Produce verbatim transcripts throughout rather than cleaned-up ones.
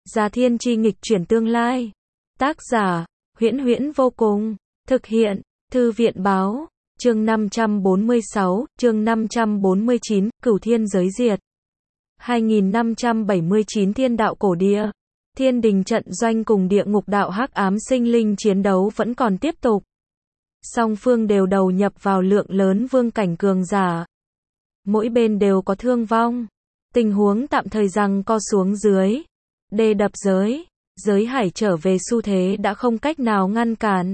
Gia thiên chi nghịch chuyển tương lai. Tác giả, Huyễn Huyễn vô cùng. Thực hiện, Thư viện báo. Chương năm trăm bốn mươi sáu, chương năm trăm bốn mươi chín, Cửu Thiên giới diệt. hai nghìn năm trăm bảy mươi chín Thiên đạo cổ địa. Thiên đình trận doanh cùng địa ngục đạo hắc ám sinh linh chiến đấu vẫn còn tiếp tục. Song phương đều đầu nhập vào lượng lớn vương cảnh cường giả. Mỗi bên đều có thương vong. Tình huống tạm thời giằng co xuống dưới. Đê đập giới, giới hải trở về xu thế đã không cách nào ngăn cản.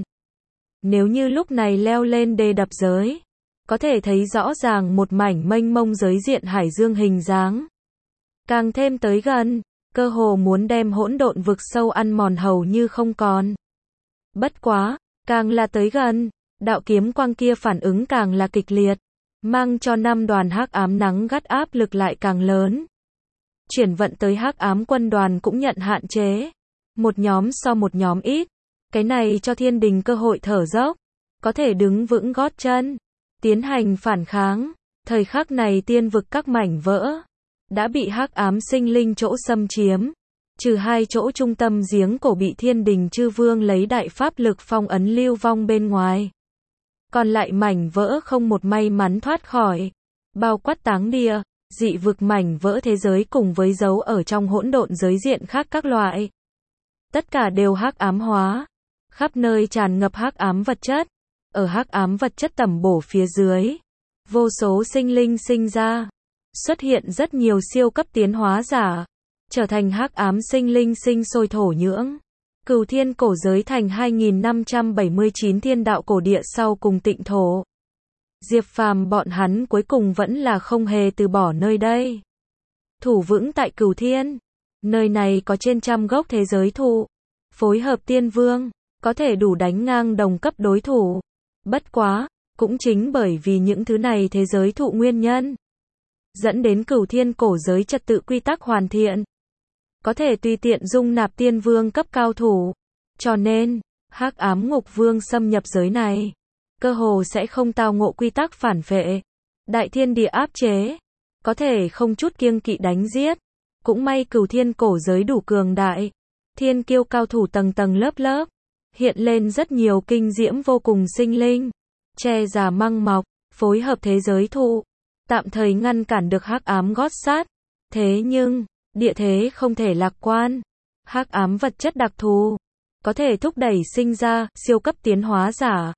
Nếu như lúc này leo lên đê đập giới, có thể thấy rõ ràng một mảnh mênh mông giới diện hải dương hình dáng. Càng thêm tới gần, cơ hồ muốn đem hỗn độn vực sâu ăn mòn hầu như không còn. Bất quá, càng là tới gần, đạo kiếm quang kia phản ứng càng là kịch liệt, mang cho năm đoàn hắc ám nắng gắt áp lực lại càng lớn. Chuyển vận tới hắc ám quân đoàn cũng nhận hạn chế, một nhóm so một nhóm ít. Cái này cho thiên đình cơ hội thở dốc, có thể đứng vững gót chân, tiến hành phản kháng. Thời khắc này tiên vực các mảnh vỡ đã bị hắc ám sinh linh chỗ xâm chiếm, trừ hai chỗ trung tâm giếng cổ bị thiên đình chư vương lấy đại pháp lực phong ấn lưu vong bên ngoài. Còn lại mảnh vỡ không một may mắn thoát khỏi, bao quát táng địa, dị vực mảnh vỡ thế giới cùng với dấu ở trong hỗn độn giới diện khác các loại. Tất cả đều hắc ám hóa, khắp nơi tràn ngập hắc ám vật chất. Ở hắc ám vật chất tẩm bổ phía dưới, vô số sinh linh sinh ra, xuất hiện rất nhiều siêu cấp tiến hóa giả, trở thành hắc ám sinh linh sinh sôi thổ nhưỡng. Cửu Thiên cổ giới thành hai nghìn năm trăm bảy mươi chín thiên đạo cổ địa sau cùng tịnh thổ. Diệp Phàm bọn hắn cuối cùng vẫn là không hề từ bỏ nơi đây. Thủ vững tại Cửu Thiên, nơi này có trên trăm gốc thế giới thụ, phối hợp tiên vương, có thể đủ đánh ngang đồng cấp đối thủ. Bất quá, cũng chính bởi vì những thứ này thế giới thụ nguyên nhân, dẫn đến Cửu Thiên cổ giới trật tự quy tắc hoàn thiện, có thể tùy tiện dung nạp tiên vương cấp cao thủ. Cho nên, hắc ám ngục vương xâm nhập giới này, cơ hồ sẽ không tao ngộ quy tắc phản phệ, đại thiên địa áp chế, có thể không chút kiêng kỵ đánh giết. Cũng may Cửu Thiên cổ giới đủ cường đại, thiên kiêu cao thủ tầng tầng lớp lớp, hiện lên rất nhiều kinh diễm vô cùng sinh linh, che già măng mọc, phối hợp thế giới thụ, tạm thời ngăn cản được hắc ám gót sát. Thế nhưng, địa thế không thể lạc quan, hắc ám vật chất đặc thù, có thể thúc đẩy sinh ra siêu cấp tiến hóa giả.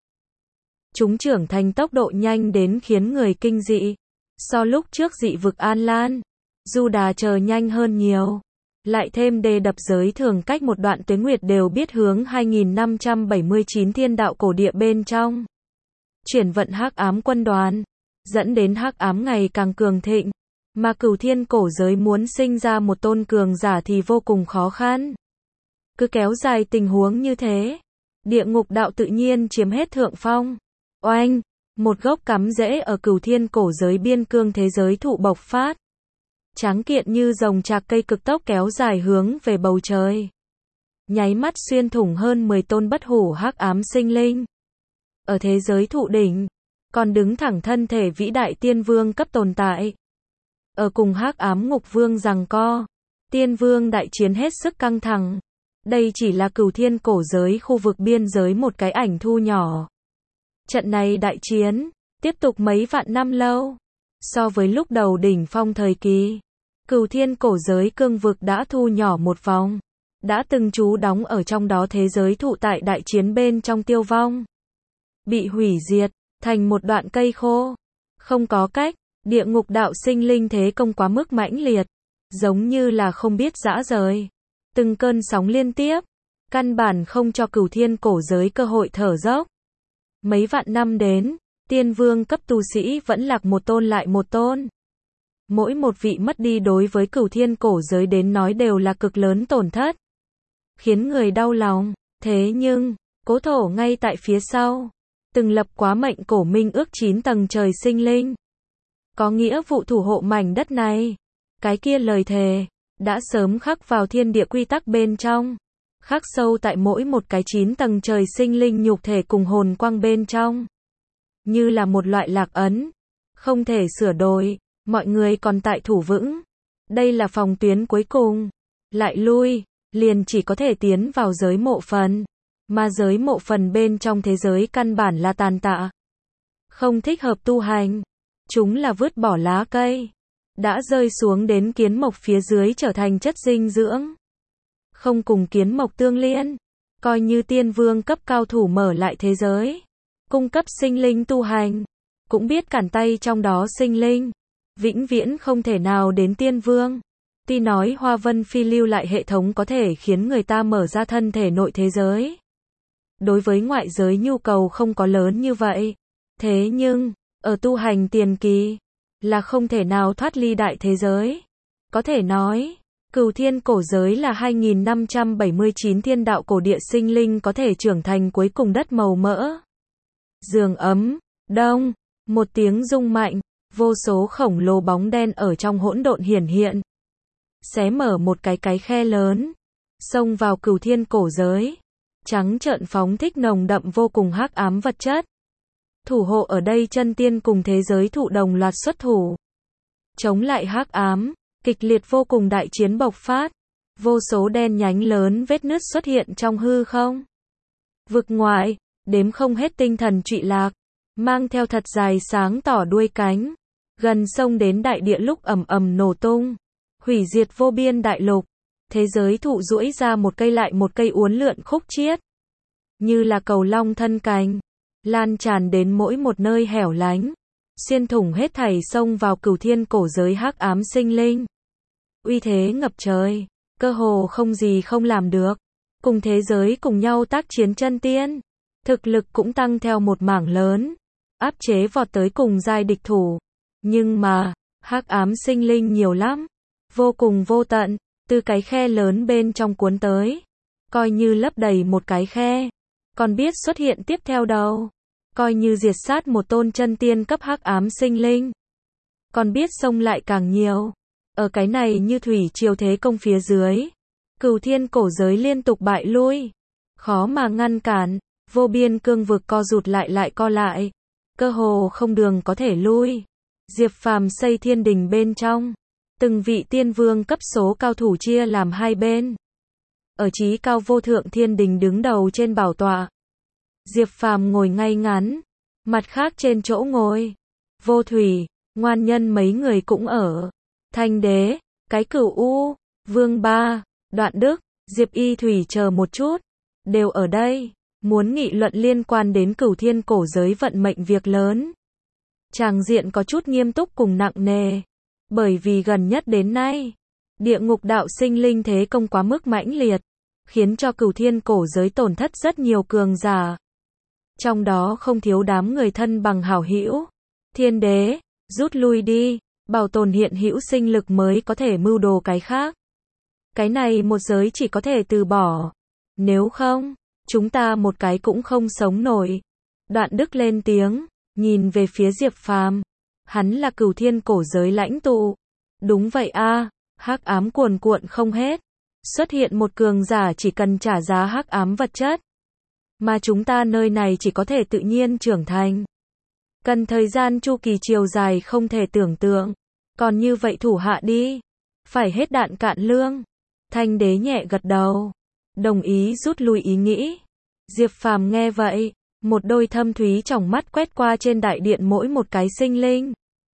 Chúng trưởng thành tốc độ nhanh đến khiến người kinh dị, so lúc trước dị vực An Lan, Du Đà chờ nhanh hơn nhiều. Lại thêm đê đập giới thường cách một đoạn tuế nguyệt đều biết hướng hai nghìn năm trăm bảy mươi chín thiên đạo cổ địa bên trong chuyển vận hắc ám quân đoàn, dẫn đến hắc ám ngày càng cường thịnh, mà Cửu Thiên cổ giới muốn sinh ra một tôn cường giả thì vô cùng khó khăn. Cứ kéo dài tình huống như thế, địa ngục đạo tự nhiên chiếm hết thượng phong. Oanh, một gốc cắm rễ ở Cửu Thiên cổ giới biên cương thế giới thụ bộc phát, tráng kiện như rồng trạc cây cực tốc kéo dài hướng về bầu trời, nháy mắt xuyên thủng hơn mười tôn bất hủ hắc ám sinh linh. Ở thế giới thụ đỉnh, còn đứng thẳng thân thể vĩ đại tiên vương cấp tồn tại. Ở cùng hắc ám ngục vương giằng co, tiên vương đại chiến hết sức căng thẳng. Đây chỉ là Cửu Thiên cổ giới khu vực biên giới một cái ảnh thu nhỏ. Trận này đại chiến, tiếp tục mấy vạn năm lâu. So với lúc đầu đỉnh phong thời kỳ, Cửu Thiên cổ giới cương vực đã thu nhỏ một vòng, đã từng trú đóng ở trong đó thế giới thụ tại đại chiến bên trong tiêu vong, bị hủy diệt, thành một đoạn cây khô. Không có cách, địa ngục đạo sinh linh thế công quá mức mãnh liệt, giống như là không biết dã rời. Từng cơn sóng liên tiếp, căn bản không cho Cửu Thiên cổ giới cơ hội thở dốc. Mấy vạn năm đến, tiên vương cấp tu sĩ vẫn lạc một tôn lại một tôn. Mỗi một vị mất đi đối với Cửu Thiên cổ giới đến nói đều là cực lớn tổn thất, khiến người đau lòng. Thế nhưng, cố thổ ngay tại phía sau, từng lập quá mệnh cổ minh ước chín tầng trời sinh linh, có nghĩa vụ thủ hộ mảnh đất này. Cái kia lời thề đã sớm khắc vào thiên địa quy tắc bên trong, khắc sâu tại mỗi một cái chín tầng trời sinh linh nhục thể cùng hồn quang bên trong, như là một loại lạc ấn, không thể sửa đổi. Mọi người còn tại thủ vững, đây là phòng tuyến cuối cùng, lại lui, liền chỉ có thể tiến vào giới mộ phần, mà giới mộ phần bên trong thế giới căn bản là tàn tạ, không thích hợp tu hành, chúng là vứt bỏ lá cây, đã rơi xuống đến kiến mộc phía dưới trở thành chất dinh dưỡng, không cùng kiến mộc tương liên, coi như tiên vương cấp cao thủ mở lại thế giới, cung cấp sinh linh tu hành, cũng biết cản tay trong đó sinh linh, vĩnh viễn không thể nào đến tiên vương. Tuy nói Hoa Vân Phi lưu lại hệ thống có thể khiến người ta mở ra thân thể nội thế giới, đối với ngoại giới nhu cầu không có lớn như vậy, thế nhưng, ở tu hành tiền kỳ, là không thể nào thoát ly đại thế giới. Có thể nói, Cửu Thiên cổ giới là hai nghìn năm trăm bảy mươi chín thiên đạo cổ địa sinh linh có thể trưởng thành cuối cùng đất màu mỡ. Giường ấm, đông, một tiếng rung mạnh, vô số khổng lồ bóng đen ở trong hỗn độn hiển hiện. Xé mở một cái cái khe lớn, xông vào Cửu Thiên cổ giới, trắng trợn phóng thích nồng đậm vô cùng hắc ám vật chất. Thủ hộ ở đây chân tiên cùng thế giới thụ đồng loạt xuất thủ, chống lại hắc ám, kịch liệt vô cùng đại chiến bộc phát, vô số đen nhánh lớn vết nứt xuất hiện trong hư không. Vực ngoại, đếm không hết tinh thần trụy lạc, mang theo thật dài sáng tỏ đuôi cánh, gần sông đến đại địa lúc ầm ầm nổ tung, hủy diệt vô biên đại lục. Thế giới thụ duỗi ra một cây lại một cây uốn lượn khúc chiết, như là cầu long thân cánh, lan tràn đến mỗi một nơi hẻo lánh, xuyên thủng hết thảy xông vào Cửu Thiên cổ giới hắc ám sinh linh. Uy thế ngập trời, cơ hồ không gì không làm được. Cùng thế giới cùng nhau tác chiến chân tiên, thực lực cũng tăng theo một mảng lớn, áp chế vọt tới cùng giai địch thủ. Nhưng mà, hắc ám sinh linh nhiều lắm, vô cùng vô tận, từ cái khe lớn bên trong cuốn tới, coi như lấp đầy một cái khe, còn biết xuất hiện tiếp theo đâu, coi như diệt sát một tôn chân tiên cấp hắc ám sinh linh, còn biết xông lại càng nhiều. Ở cái này như thủy triều thế công phía dưới, Cửu Thiên cổ giới liên tục bại lui, khó mà ngăn cản, vô biên cương vực co rụt lại lại co lại, cơ hồ không đường có thể lui. Diệp Phàm xây thiên đình bên trong, từng vị tiên vương cấp số cao thủ chia làm hai bên. Ở chí cao vô thượng thiên đình đứng đầu trên bảo tọa, Diệp Phàm ngồi ngay ngắn, mặt khác trên chỗ ngồi, Vô Thủy, Ngoan Nhân mấy người cũng ở. Thanh Đế, Cái Cửu U, Vương Ba, Đoạn Đức, Diệp Y Thủy chờ một chút, đều ở đây, muốn nghị luận liên quan đến Cửu Thiên cổ giới vận mệnh việc lớn. Tràng diện có chút nghiêm túc cùng nặng nề, bởi vì gần nhất đến nay, địa ngục đạo sinh linh thế công quá mức mãnh liệt, khiến cho Cửu Thiên cổ giới tổn thất rất nhiều cường giả. Trong đó không thiếu đám người thân bằng hảo hữu. Thiên Đế, rút lui đi, bảo tồn hiện hữu sinh lực mới có thể mưu đồ cái khác. Cái này một giới chỉ có thể từ bỏ. Nếu không, chúng ta một cái cũng không sống nổi. Đoạn Đức lên tiếng, nhìn về phía Diệp Phàm. Hắn là Cửu Thiên cổ giới lãnh tụ. Đúng vậy a, hắc ám cuồn cuộn không hết. Xuất hiện một cường giả chỉ cần trả giá hắc ám vật chất. Mà chúng ta nơi này chỉ có thể tự nhiên trưởng thành. Cần thời gian chu kỳ chiều dài không thể tưởng tượng. Còn như vậy thủ hạ đi. Phải hết đạn cạn lương. Thanh Đế nhẹ gật đầu, đồng ý rút lui ý nghĩ. Diệp Phàm nghe vậy, một đôi thâm thúy tròng mắt quét qua trên đại điện mỗi một cái sinh linh.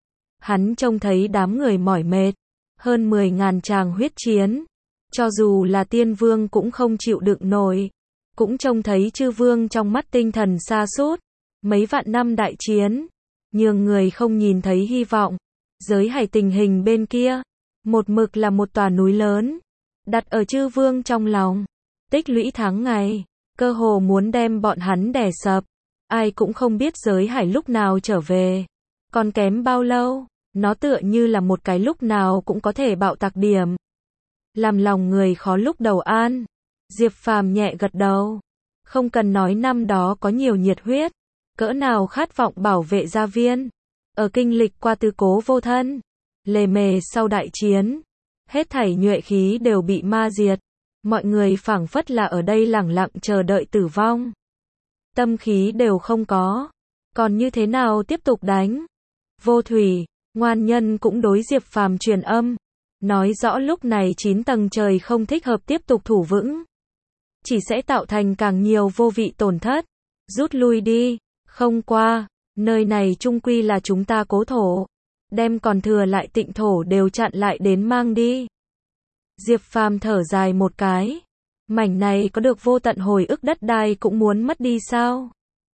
Hắn trông thấy đám người mỏi mệt, hơn mười ngàn tràng huyết chiến, cho dù là tiên vương cũng không chịu đựng nổi, cũng trông thấy chư vương trong mắt tinh thần sa sút, mấy vạn năm đại chiến, nhường người không nhìn thấy hy vọng. Giới hải tình hình bên kia, một mực là một tòa núi lớn, đặt ở chư vương trong lòng, tích lũy tháng ngày, cơ hồ muốn đem bọn hắn đè sập. Ai cũng không biết giới hải lúc nào trở về, còn kém bao lâu, nó tựa như là một cái lúc nào cũng có thể bạo tạc điểm. Làm lòng người khó lúc đầu an. Diệp Phàm nhẹ gật đầu, không cần nói năm đó có nhiều nhiệt huyết, cỡ nào khát vọng bảo vệ gia viên. Ở kinh lịch qua tứ cố vô thân, lề mề sau đại chiến, hết thảy nhuệ khí đều bị ma diệt, mọi người phảng phất là ở đây lẳng lặng chờ đợi tử vong. Tâm khí đều không có, còn như thế nào tiếp tục đánh? Vô Thủy, Ngoan Nhân cũng đối Diệp Phàm truyền âm, Nói rõ lúc này chín tầng trời không thích hợp tiếp tục thủ vững. Chỉ sẽ tạo thành càng nhiều vô vị tổn thất. Rút lui đi, không qua, nơi này chung quy là chúng ta cố thổ. Đem còn thừa lại tịnh thổ đều chặn lại đến mang đi. Diệp Phàm thở dài một cái. Mảnh này có được vô tận hồi ức đất đai cũng muốn mất đi sao?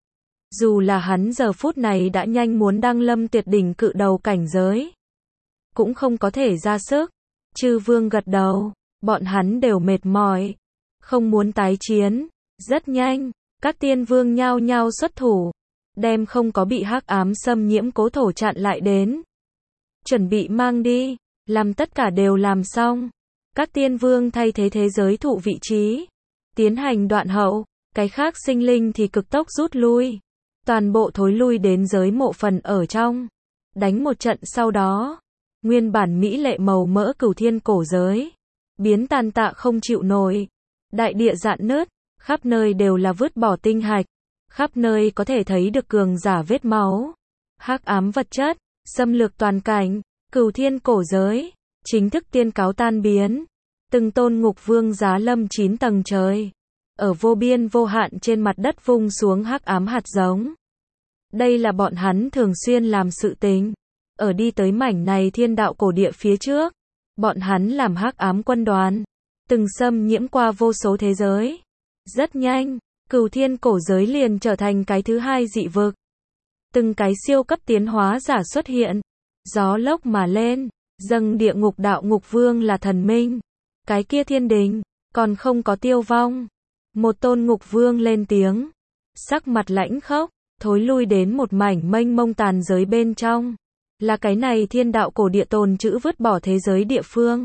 Dù là hắn giờ phút này đã nhanh muốn đăng lâm tuyệt đỉnh cự đầu cảnh giới. Cũng không có thể ra sức. Chư vương gật đầu, bọn hắn đều mệt mỏi. Không muốn tái chiến. Rất nhanh, các tiên vương nhao nhao xuất thủ. Đem không có bị hắc ám xâm nhiễm cố thổ chặn lại đến. Chuẩn bị mang đi, làm tất cả đều làm xong. Các tiên vương thay thế thế giới thụ vị trí. Tiến hành đoạn hậu, cái khác sinh linh thì cực tốc rút lui. Toàn bộ thối lui đến giới mộ phần ở trong. Đánh một trận sau đó. Nguyên bản mỹ lệ màu mỡ cửu thiên cổ giới. Biến tàn tạ không chịu nổi. Đại địa rạn nứt, khắp nơi đều là vứt bỏ tinh hạch. Khắp nơi có thể thấy được cường giả vết máu. Hắc ám vật chất, xâm lược toàn cảnh, cửu thiên cổ giới. Chính thức tiên cáo tan biến. Từng tôn ngục vương giá lâm chín tầng trời. Ở vô biên vô hạn trên mặt đất vung xuống hắc ám hạt giống. Đây là bọn hắn thường xuyên làm sự tình. Ở đi tới mảnh này thiên đạo cổ địa phía trước. Bọn hắn làm hắc ám quân đoàn. Từng xâm nhiễm qua vô số thế giới. Rất nhanh, cửu thiên cổ giới liền trở thành cái thứ hai dị vực. Từng cái siêu cấp tiến hóa giả xuất hiện. Gió lốc mà lên. Dâng địa ngục đạo ngục vương là thần minh. Cái kia thiên đình, còn không có tiêu vong. Một tôn ngục vương lên tiếng. Sắc mặt lãnh khốc, thối lui đến một mảnh mênh mông tàn giới bên trong. Là cái này thiên đạo cổ địa tồn trữ vứt bỏ thế giới địa phương.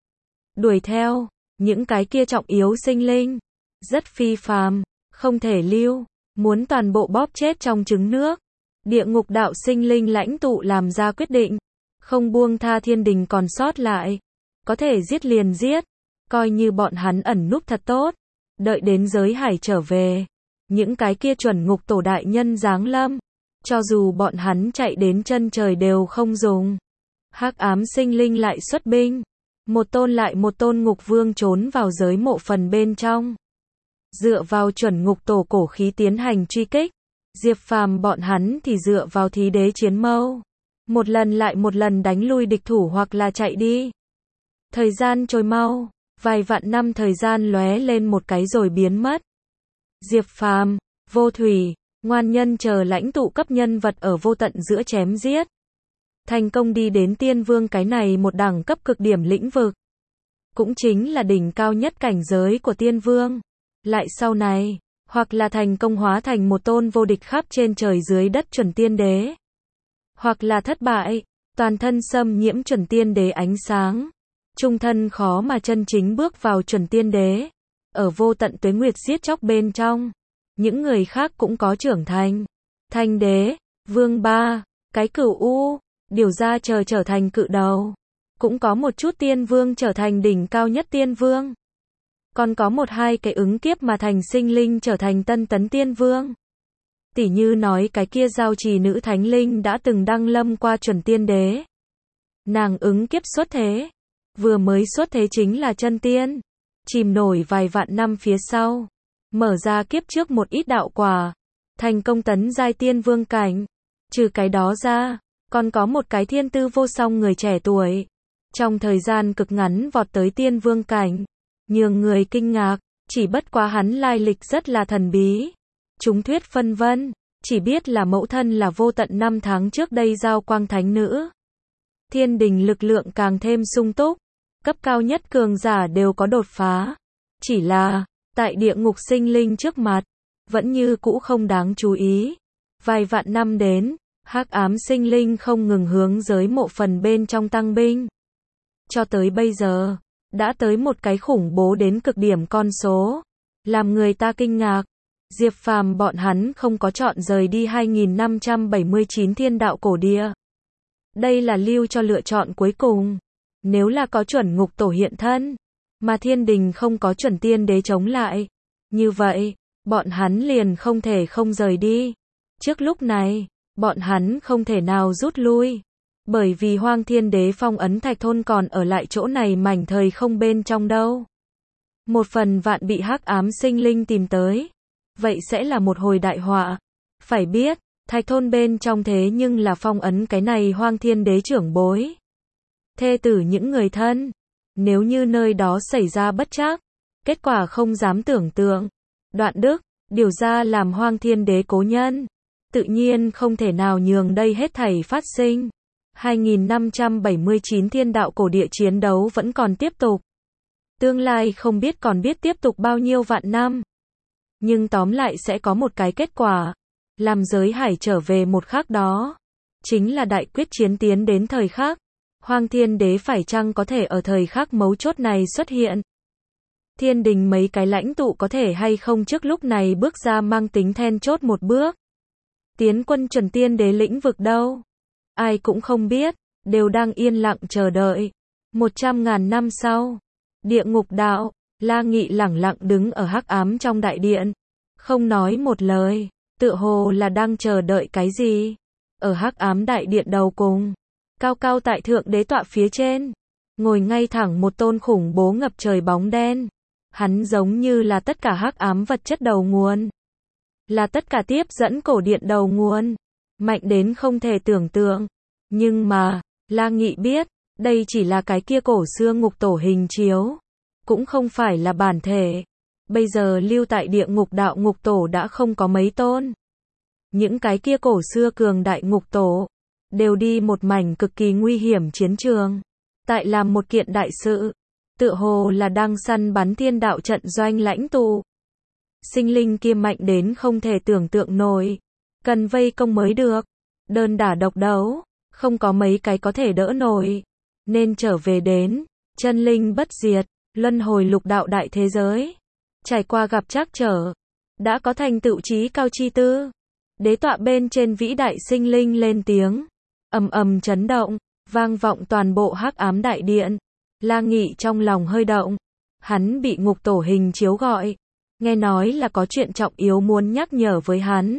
Đuổi theo, những cái kia trọng yếu sinh linh. Rất phi phàm, không thể lưu. Muốn toàn bộ bóp chết trong trứng nước. Địa ngục đạo sinh linh lãnh tụ làm ra quyết định. Không buông tha thiên đình còn sót lại. Có thể giết liền giết. Coi như bọn hắn ẩn núp thật tốt. Đợi đến giới hải trở về. Những cái kia chuẩn ngục tổ đại nhân giáng lâm. Cho dù bọn hắn chạy đến chân trời đều không dùng. Hắc ám sinh linh lại xuất binh. Một tôn lại một tôn ngục vương trốn vào giới mộ phần bên trong. Dựa vào chuẩn ngục tổ cổ khí tiến hành truy kích. Diệp Phàm bọn hắn thì dựa vào thí đế chiến mâu. Một lần lại một lần đánh lui địch thủ hoặc là chạy đi. Thời gian trôi mau, vài vạn năm thời gian lóe lên một cái rồi biến mất. Diệp Phàm, Vô Thủy, Ngoan Nhân chờ lãnh tụ cấp nhân vật ở vô tận giữa chém giết. Thành công đi đến tiên vương cái này một đẳng cấp cực điểm lĩnh vực. Cũng chính là đỉnh cao nhất cảnh giới của tiên vương. Lại sau này, hoặc là thành công hóa thành một tôn vô địch khắp trên trời dưới đất chuẩn tiên đế. Hoặc là thất bại, toàn thân xâm nhiễm chuẩn tiên đế ánh sáng. Trung thân khó mà chân chính bước vào chuẩn tiên đế. Ở vô tận tuế nguyệt giết chóc bên trong. Những người khác cũng có trưởng thành. Thanh đế, vương ba, cái cửu u, điều ra chờ trở thành cự đầu. Cũng có một chút tiên vương trở thành đỉnh cao nhất tiên vương. Còn có một hai cái ứng kiếp mà thành sinh linh trở thành tân tấn tiên vương. Tỉ như nói cái kia giao trì nữ thánh linh đã từng đăng lâm qua chuẩn tiên đế. Nàng ứng kiếp xuất thế. Vừa mới xuất thế chính là chân tiên. Chìm nổi vài vạn năm phía sau. Mở ra kiếp trước một ít đạo quả. Thành công tấn giai tiên vương cảnh. Trừ cái đó ra, còn có một cái thiên tư vô song người trẻ tuổi. Trong thời gian cực ngắn vọt tới tiên vương cảnh. Nhường người kinh ngạc, chỉ bất quá hắn lai lịch rất là thần bí. Chúng thuyết phân vân, chỉ biết là mẫu thân là vô tận năm tháng trước đây giao quang thánh nữ. Thiên đình lực lượng càng thêm sung túc, cấp cao nhất cường giả đều có đột phá. Chỉ là, tại địa ngục sinh linh trước mặt, vẫn như cũ không đáng chú ý. Vài vạn năm đến, hắc ám sinh linh không ngừng hướng giới mộ phần bên trong tăng binh. Cho tới bây giờ, đã tới một cái khủng bố đến cực điểm con số. Làm người ta kinh ngạc. Diệp Phàm bọn hắn không có chọn rời đi hai nghìn năm trăm bảy mươi chín thiên đạo cổ địa. Đây là lưu cho lựa chọn cuối cùng. Nếu là có chuẩn ngục tổ hiện thân, mà thiên đình không có chuẩn tiên đế chống lại. Như vậy, bọn hắn liền không thể không rời đi. Trước lúc này, bọn hắn không thể nào rút lui. Bởi vì Hoang Thiên Đế phong ấn Thạch Thôn còn ở lại chỗ này mảnh thời không bên trong đâu. Một phần vạn bị hắc ám sinh linh tìm tới. Vậy sẽ là một hồi đại họa. Phải biết, Thạch Thôn bên trong thế nhưng là phong ấn cái này Hoang Thiên Đế trưởng bối. Thê tử những người thân. Nếu như nơi đó xảy ra bất trắc, kết quả không dám tưởng tượng. Đoạn Đức, điều ra làm Hoang Thiên Đế cố nhân. Tự nhiên không thể nào nhường đây hết thảy phát sinh. hai nghìn năm trăm bảy mươi chín thiên đạo cổ địa chiến đấu vẫn còn tiếp tục. Tương lai không biết còn biết tiếp tục bao nhiêu vạn năm. Nhưng tóm lại sẽ có một cái kết quả. Làm giới hải trở về một khắc đó. Chính là đại quyết chiến tiến đến thời khắc. Hoang Thiên Đế phải chăng có thể ở thời khắc mấu chốt này xuất hiện? Thiên đình mấy cái lãnh tụ có thể hay không trước lúc này bước ra mang tính then chốt một bước? Tiến quân chuẩn tiên đế lĩnh vực đâu? Ai cũng không biết, đều đang yên lặng chờ đợi. Một trăm ngàn năm sau, địa ngục đạo, La Nghị lẳng lặng đứng ở hắc ám trong đại điện, không nói một lời, tựa hồ là đang chờ đợi cái gì. Ở hắc ám đại điện đầu cùng, cao cao tại thượng đế tọa phía trên, ngồi ngay thẳng một tôn khủng bố ngập trời bóng đen. Hắn giống như là tất cả hắc ám vật chất đầu nguồn, là tất cả tiếp dẫn cổ điện đầu nguồn, mạnh đến không thể tưởng tượng. Nhưng mà, La Nghị biết, đây chỉ là cái kia cổ xưa ngục tổ hình chiếu, cũng không phải là bản thể. Bây giờ lưu tại địa ngục đạo ngục tổ đã không có mấy tôn. Những cái kia cổ xưa cường đại ngục tổ, đều đi một mảnh cực kỳ nguy hiểm chiến trường, tại làm một kiện đại sự, tựa hồ là đang săn bắn thiên đạo trận doanh lãnh tụ. Sinh linh kia mạnh đến không thể tưởng tượng nổi, cần vây công mới được, đơn đả độc đấu, không có mấy cái có thể đỡ nổi, nên trở về đến, chân linh bất diệt, luân hồi lục đạo đại thế giới, trải qua gặp trắc trở, đã có thành tựu chí cao chi tư. Đế tọa bên trên vĩ đại sinh linh lên tiếng, ầm ầm chấn động, vang vọng toàn bộ hắc ám đại điện. La Nghị trong lòng hơi động, hắn bị ngục tổ hình chiếu gọi, nghe nói là có chuyện trọng yếu muốn nhắc nhở với hắn.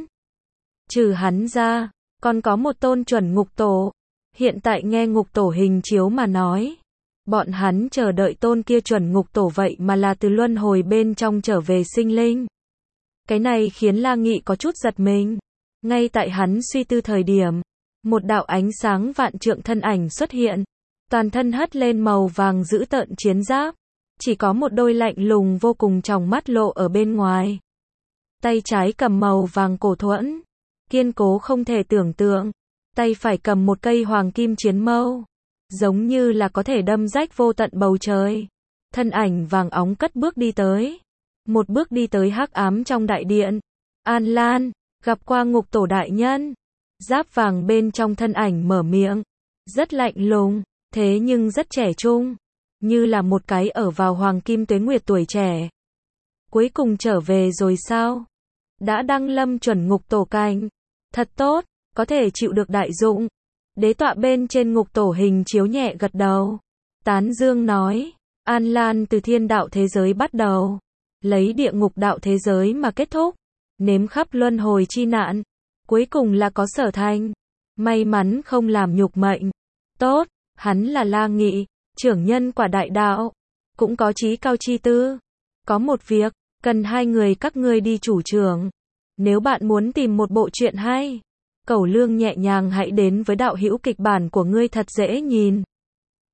Trừ hắn ra, còn có một tôn chuẩn ngục tổ, hiện tại nghe ngục tổ hình chiếu mà nói, bọn hắn chờ đợi tôn kia chuẩn ngục tổ vậy mà là từ luân hồi bên trong trở về sinh linh. Cái này khiến La Nghị có chút giật mình. Ngay tại hắn suy tư thời điểm, một đạo ánh sáng vạn trượng thân ảnh xuất hiện, toàn thân hất lên màu vàng dữ tợn chiến giáp, chỉ có một đôi lạnh lùng vô cùng tròng mắt lộ ở bên ngoài. Tay trái cầm màu vàng cổ thuẫn, kiên cố không thể tưởng tượng, tay phải cầm một cây hoàng kim chiến mâu, giống như là có thể đâm rách vô tận bầu trời. Thân ảnh vàng óng cất bước đi tới, một bước đi tới hắc ám trong đại điện. An Lan, gặp qua ngục tổ đại nhân. Giáp vàng bên trong thân ảnh mở miệng, rất lạnh lùng, thế nhưng rất trẻ trung, như là một cái ở vào hoàng kim tuế nguyệt tuổi trẻ. Cuối cùng trở về rồi sao? Đã đăng lâm chuẩn ngục tổ cảnh, thật tốt, có thể chịu được đại dụng. Đế tọa bên trên ngục tổ hình chiếu nhẹ gật đầu, tán dương nói, An Lan từ thiên đạo thế giới bắt đầu, lấy địa ngục đạo thế giới mà kết thúc, nếm khắp luân hồi chi nạn, cuối cùng là có sở thành, may mắn không làm nhục mệnh. Tốt, hắn là La Nghị, trưởng nhân quả đại đạo, cũng có chí cao chi tư. Có một việc, cần hai người các ngươi đi chủ trưởng. Nếu bạn muốn tìm một bộ truyện hay, Cẩu Lương nhẹ nhàng hãy đến với đạo hữu kịch bản của ngươi thật dễ nhìn.